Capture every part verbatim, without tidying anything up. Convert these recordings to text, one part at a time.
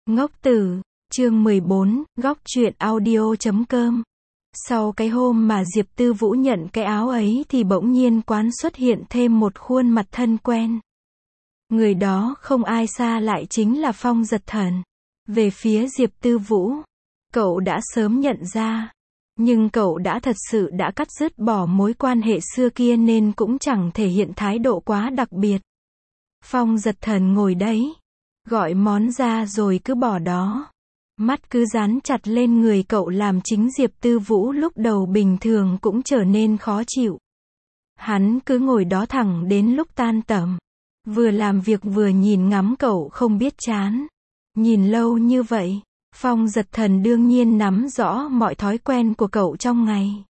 Ngốc Tử, chương mười bốn, góc truyện audio chấm com. Sau cái hôm mà Diệp Tư Vũ nhận cái áo ấy thì bỗng nhiên quán xuất hiện thêm một khuôn mặt thân quen. Người đó không ai xa lại chính là Phong Giật Thần. Về phía Diệp Tư Vũ, cậu đã sớm nhận ra. Nhưng cậu đã thật sự đã cắt dứt bỏ mối quan hệ xưa kia nên cũng chẳng thể hiện thái độ quá đặc biệt. Phong Giật Thần ngồi đấy, gọi món ra rồi cứ bỏ đó. Mắt cứ dán chặt lên người cậu làm chính Diệp Tư Vũ lúc đầu bình thường cũng trở nên khó chịu. Hắn cứ ngồi đó thẳng đến lúc tan tầm. Vừa làm việc vừa nhìn ngắm cậu không biết chán. Nhìn lâu như vậy, Phong Giật Thần đương nhiên nắm rõ mọi thói quen của cậu trong ngày.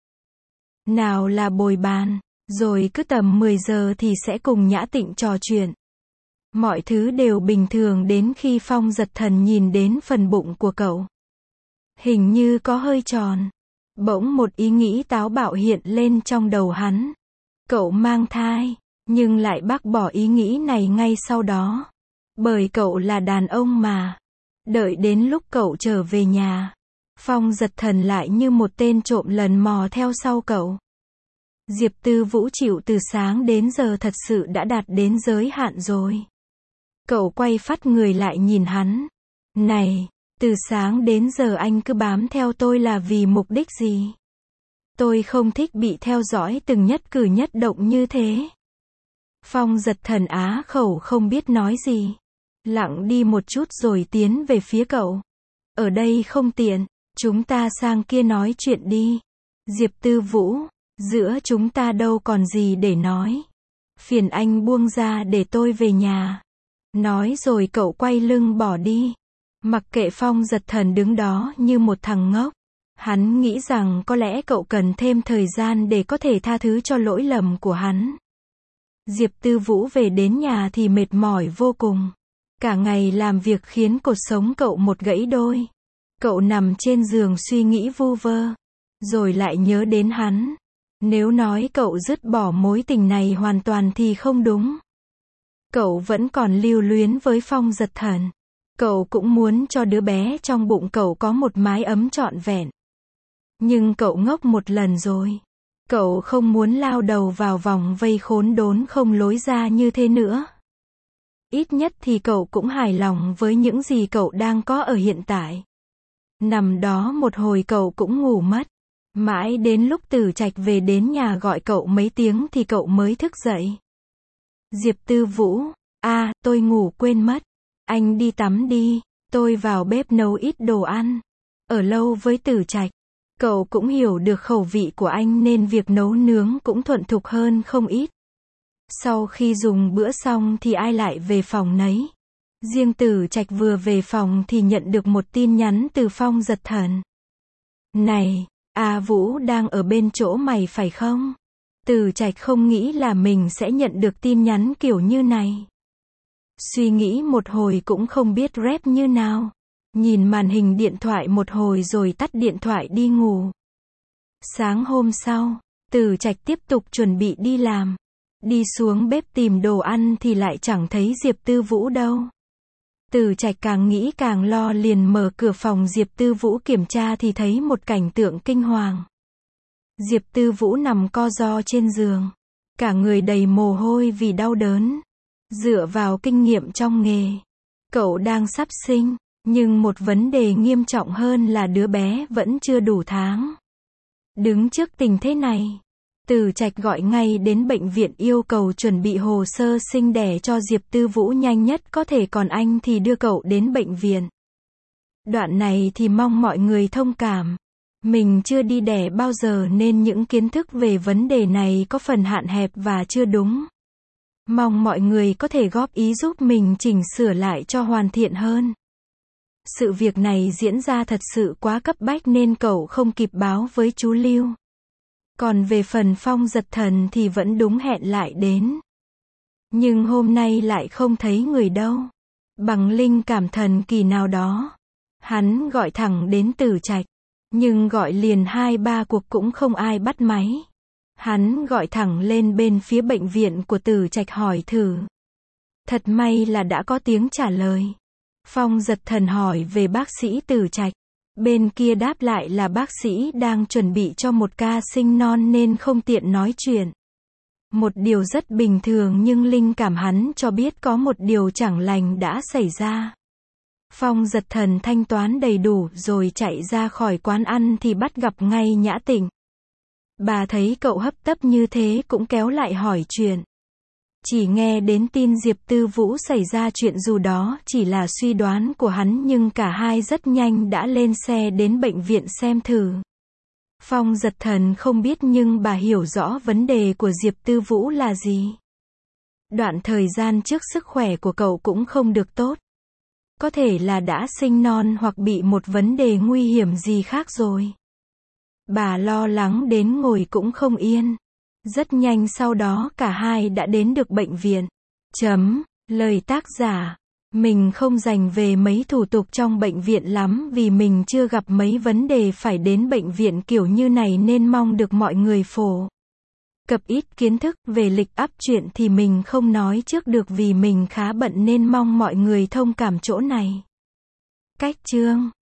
Nào là bồi bàn, rồi cứ tầm mười giờ thì sẽ cùng Nhã Tịnh trò chuyện. Mọi thứ đều bình thường đến khi Phong Giật Thần nhìn đến phần bụng của cậu. Hình như có hơi tròn. Bỗng một ý nghĩ táo bạo hiện lên trong đầu hắn. Cậu mang thai, nhưng lại bác bỏ ý nghĩ này ngay sau đó. Bởi cậu là đàn ông mà. Đợi đến lúc cậu trở về nhà, Phong Giật Thần lại như một tên trộm lần mò theo sau cậu. Diệp Tư Vũ chịu từ sáng đến giờ thật sự đã đạt đến giới hạn rồi. Cậu quay phắt người lại nhìn hắn. Này, từ sáng đến giờ anh cứ bám theo tôi là vì mục đích gì? Tôi không thích bị theo dõi từng nhất cử nhất động như thế. Phong Giật Thần á khẩu không biết nói gì. Lặng đi một chút rồi tiến về phía cậu. Ở đây không tiện, chúng ta sang kia nói chuyện đi. Diệp Tư Vũ, giữa chúng ta đâu còn gì để nói. Phiền anh buông ra để tôi về nhà. Nói rồi cậu quay lưng bỏ đi. Mặc kệ Phong Giật Thần đứng đó như một thằng ngốc. Hắn nghĩ rằng có lẽ cậu cần thêm thời gian để có thể tha thứ cho lỗi lầm của hắn. Diệp Tư Vũ về đến nhà thì mệt mỏi vô cùng. Cả ngày làm việc khiến cột sống cậu một gãy đôi. Cậu nằm trên giường suy nghĩ vu vơ. Rồi lại nhớ đến hắn. Nếu nói cậu dứt bỏ mối tình này hoàn toàn thì không đúng. Cậu vẫn còn lưu luyến với Phong Giật Thần. Cậu cũng muốn cho đứa bé trong bụng cậu có một mái ấm trọn vẹn. Nhưng cậu ngốc một lần rồi. Cậu không muốn lao đầu vào vòng vây khốn đốn không lối ra như thế nữa. Ít nhất thì cậu cũng hài lòng với những gì cậu đang có ở hiện tại. Nằm đó một hồi cậu cũng ngủ mất. Mãi đến lúc Tử Trạch về đến nhà gọi cậu mấy tiếng thì cậu mới thức dậy. Diệp Tư Vũ, à, tôi ngủ quên mất. Anh đi tắm đi, tôi vào bếp nấu ít đồ ăn. Ở lâu với Tử Trạch, cậu cũng hiểu được khẩu vị của anh nên việc nấu nướng cũng thuận thục hơn không ít. Sau khi dùng bữa xong thì ai lại về phòng nấy. Riêng Tử Trạch vừa về phòng thì nhận được một tin nhắn từ Phong Giật Thần. Này, A Vũ đang ở bên chỗ mày phải không? Tử Trạch không nghĩ là mình sẽ nhận được tin nhắn kiểu như này. Suy nghĩ một hồi cũng không biết rep như nào. Nhìn màn hình điện thoại một hồi rồi tắt điện thoại đi ngủ. Sáng hôm sau, Tử Trạch tiếp tục chuẩn bị đi làm. Đi xuống bếp tìm đồ ăn thì lại chẳng thấy Diệp Tư Vũ đâu. Tử Trạch càng nghĩ càng lo liền mở cửa phòng Diệp Tư Vũ kiểm tra thì thấy một cảnh tượng kinh hoàng. Diệp Tư Vũ nằm co ro trên giường. Cả người đầy mồ hôi vì đau đớn. Dựa vào kinh nghiệm trong nghề, cậu đang sắp sinh, nhưng một vấn đề nghiêm trọng hơn là đứa bé vẫn chưa đủ tháng. Đứng trước tình thế này, Tử Trạch gọi ngay đến bệnh viện yêu cầu chuẩn bị hồ sơ sinh đẻ cho Diệp Tư Vũ nhanh nhất có thể còn anh thì đưa cậu đến bệnh viện. Đoạn này thì mong mọi người thông cảm. Mình chưa đi đẻ bao giờ nên những kiến thức về vấn đề này có phần hạn hẹp và chưa đúng. Mong mọi người có thể góp ý giúp mình chỉnh sửa lại cho hoàn thiện hơn. Sự việc này diễn ra thật sự quá cấp bách nên cậu không kịp báo với chú Lưu. Còn về phần Phong Giật Thần thì vẫn đúng hẹn lại đến. Nhưng hôm nay lại không thấy người đâu. Bằng linh cảm thần kỳ nào đó, hắn gọi thẳng đến Tử Trạch. Nhưng gọi liền hai ba cuộc cũng không ai bắt máy. Hắn gọi thẳng lên bên phía bệnh viện của Tử Trạch hỏi thử. Thật may là đã có tiếng trả lời. Phong giật thần hỏi về bác sĩ Tử Trạch. Bên kia đáp lại là bác sĩ đang chuẩn bị cho một ca sinh non nên không tiện nói chuyện. Một điều rất bình thường nhưng linh cảm hắn cho biết có một điều chẳng lành đã xảy ra. Phong giật thần thanh toán đầy đủ rồi chạy ra khỏi quán ăn thì bắt gặp ngay Nhã Tịnh. Bà thấy cậu hấp tấp như thế cũng kéo lại hỏi chuyện. Chỉ nghe đến tin Diệp Tư Vũ xảy ra chuyện, dù đó chỉ là suy đoán của hắn nhưng cả hai rất nhanh đã lên xe đến bệnh viện xem thử. Phong giật thần không biết nhưng bà hiểu rõ vấn đề của Diệp Tư Vũ là gì. Đoạn thời gian trước sức khỏe của cậu cũng không được tốt. Có thể là đã sinh non hoặc bị một vấn đề nguy hiểm gì khác rồi. Bà lo lắng đến ngồi cũng không yên. Rất nhanh sau đó cả hai đã đến được bệnh viện. Chấm, lời tác giả. Mình không dành về mấy thủ tục trong bệnh viện lắm vì mình chưa gặp mấy vấn đề phải đến bệnh viện kiểu như này nên mong được mọi người phổ cập ít kiến thức về lịch up chuyện thì mình không nói trước được vì mình khá bận nên mong mọi người thông cảm chỗ này. Cách chương